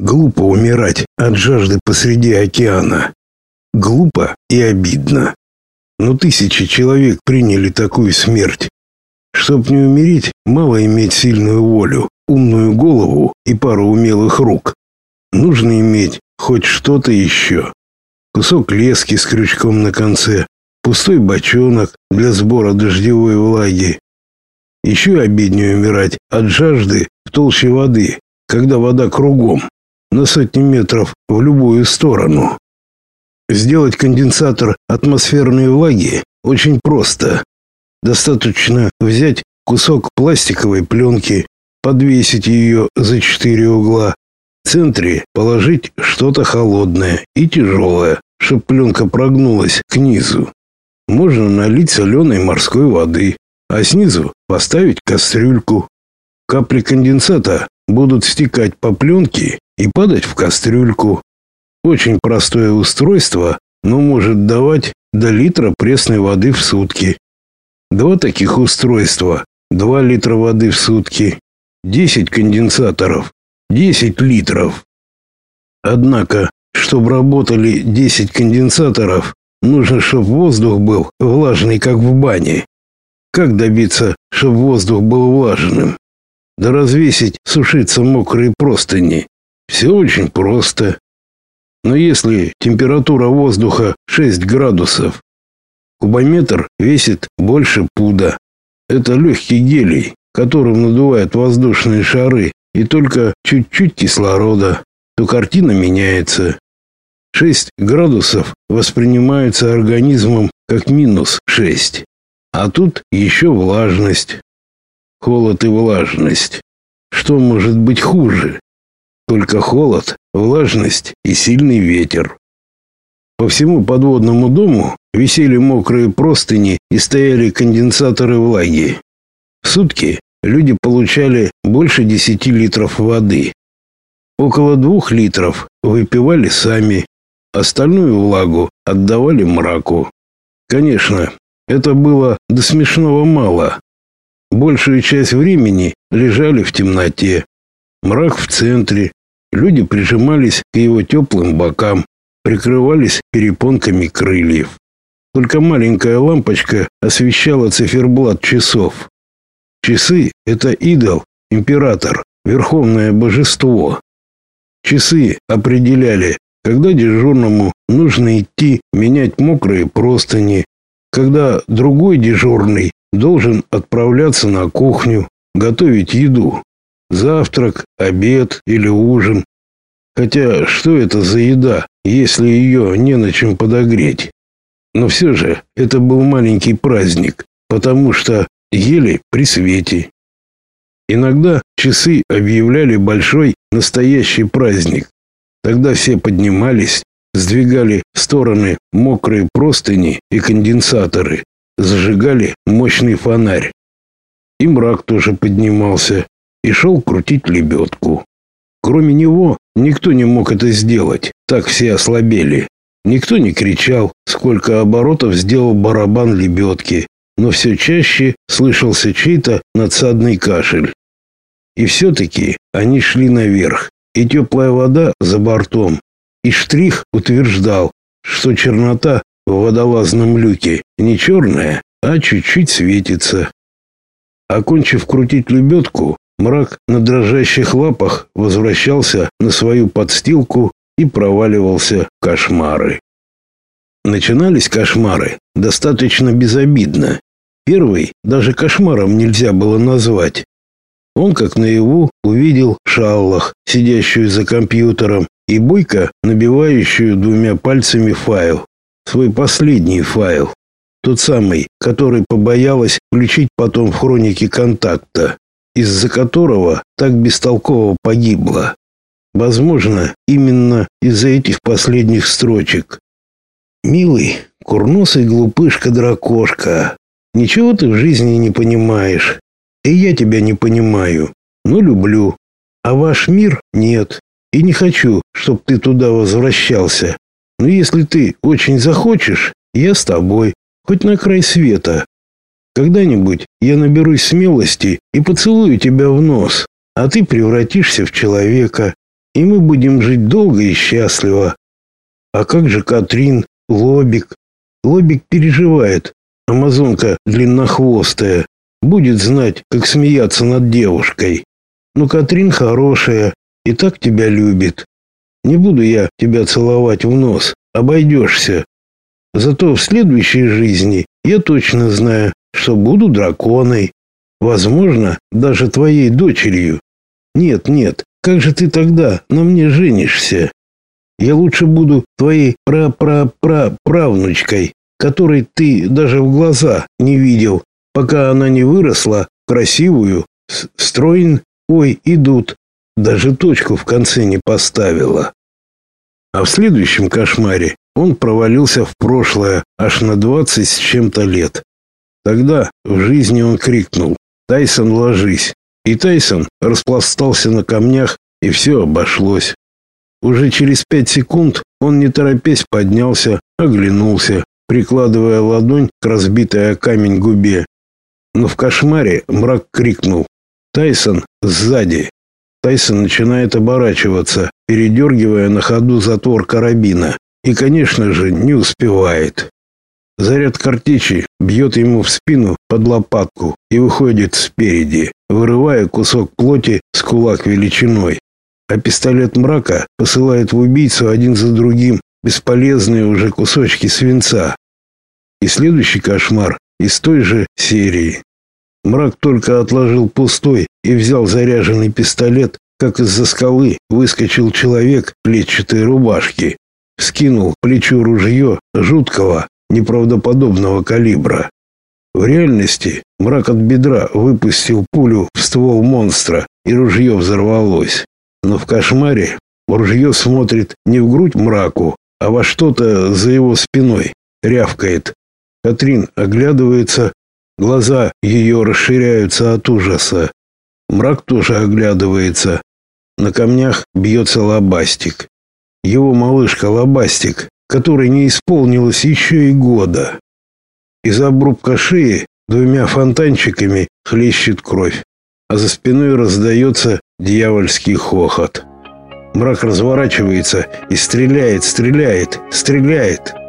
Глупо умирать от жажды посреди океана. Глупо и обидно. Но тысячи человек приняли такую смерть. Чтоб не умереть, мало иметь сильную волю, умную голову и пару умелых рук. Нужно иметь хоть что-то еще. Кусок лески с крючком на конце, пустой бочонок для сбора дождевой влаги. Еще обиднее умирать от жажды в толще воды, когда вода кругом, на сотни метров в любую сторону. Сделать конденсатор атмосферной влаги очень просто. Достаточно взять кусок пластиковой пленки, подвесить ее за 4 угла, в центре положить что-то холодное и тяжелое, чтобы пленка прогнулась к низу. Можно налить соленой морской воды, а снизу поставить кастрюльку. Капли конденсата будут стекать по пленке и падать в кастрюльку. Очень простое устройство, но может давать до литра пресной воды в сутки. 2 таких устройства, 2 литра воды в сутки, 10 конденсаторов, 10 литров. Однако, чтобы работали 10 конденсаторов, нужно, чтобы воздух был влажный, как в бане. Как добиться, чтобы воздух был влажным? Да развесить, сушиться мокрые простыни. Все очень просто. Но если температура воздуха 6 градусов, кубометр весит больше пуда. Это легкий гелий, которым надувают воздушные шары, и только чуть-чуть кислорода, то картина меняется. 6 градусов воспринимаются организмом как минус 6. А тут еще влажность. Холод и влажность. Что может быть хуже? Только холод, влажность и сильный ветер. По всему подводному дому висели мокрые простыни и стояли конденсаторы влаги. В сутки люди получали больше 10 литров воды. Около 2 литров выпивали сами, остальную влагу отдавали мраку. Конечно, это было до смешного мало. Большую часть времени лежали в темноте. Мрак в центре. Люди прижимались к его теплым бокам, прикрывались перепонками крыльев. Только маленькая лампочка освещала циферблат часов. Часы — это идол, император, верховное божество. Часы определяли, когда дежурному нужно идти менять мокрые простыни, когда другой дежурный должен отправляться на кухню, готовить еду. Завтрак, обед или ужин. Хотя, что это за еда, если ее не на чем подогреть? Но все же это был маленький праздник, потому что ели при свете. Иногда часы объявляли большой настоящий праздник. Тогда все поднимались, сдвигали в стороны мокрые простыни и конденсаторы, зажигали мощный фонарь. И мрак тоже поднимался и шел крутить лебедку. Кроме него никто не мог это сделать, так все ослабели. Никто не кричал, сколько оборотов сделал барабан лебедки, но все чаще слышался чей-то надсадный кашель. И все-таки они шли наверх, и теплая вода за бортом, и Штрих утверждал, что чернота в водолазном люке не черная, а чуть-чуть светится. Окончив крутить лебедку, мрак на дрожащих лапах возвращался на свою подстилку и проваливался в кошмары. Начинались кошмары достаточно безобидно. Первый даже кошмаром нельзя было назвать. Он, как наяву, увидел Шаллах, сидящую за компьютером, и бойко набивающую 2 пальцами файл. Свой последний файл. Тот самый, который побоялась включить потом в хронике контакта, из-за которого так бестолково погибла. Возможно, именно из-за этих последних строчек. «Милый, курносый глупышка-дракошка, ничего ты в жизни не понимаешь, и я тебя не понимаю, но люблю, а ваш мир нет, и не хочу, чтоб ты туда возвращался. Но если ты очень захочешь, я с тобой, хоть на край света. Когда-нибудь я наберусь смелости и поцелую тебя в нос, а ты превратишься в человека. и мы будем жить долго и счастливо. А как же Катрин, Лобик? Лобик переживает. Амазонка длиннохвостая. Будет знать, как смеяться над девушкой. Но Катрин хорошая и так тебя любит. Не буду я тебя целовать в нос, обойдешься. Зато в следующей жизни я точно знаю, что буду драконой. Возможно, даже твоей дочерью. Нет, нет, как же ты тогда на мне женишься? Я лучше буду твоей правнучкой, которой ты даже в глаза не видел, пока она не выросла красивую, ой, идут. Даже точку в конце не поставила. А в следующем кошмаре он провалился в прошлое аж на 20 с чем-то лет. Тогда в жизни он крикнул: «Тайсон, ложись!» И Тайсон распластался на камнях, и все обошлось. Уже через 5 секунд он, не торопясь, поднялся, оглянулся, прикладывая ладонь к разбитой о камень губе. Но в кошмаре мрак крикнул: «Тайсон, сзади!» Тайсон начинает оборачиваться, передергивая на ходу затвор карабина, и, конечно же, не успевает. Заряд картечи бьет ему в спину под лопатку и выходит спереди, вырывая кусок плоти с кулак величиной. А пистолет мрака посылает в убийцу один за другим бесполезные уже кусочки свинца. И следующий кошмар из той же серии. Мрак только отложил пустой и взял заряженный пистолет, как из-за скалы выскочил человек в клетчатой рубашке, вскинул к плечу ружье жуткого, неправдоподобного калибра. В реальности мрак от бедра выпустил пулю в ствол монстра, и ружье взорвалось. Но в кошмаре ружье смотрит не в грудь мраку, а во что-то за его спиной, рявкает. Катрин оглядывается, глаза ее расширяются от ужаса. Мрак тоже оглядывается. На камнях бьется Лобастик. Его малышка Лобастик, которой не исполнилось еще и года. Из обрубка шеи 2 фонтанчиками хлещет кровь, а за спиной раздается дьявольский хохот. Мрак разворачивается и стреляет.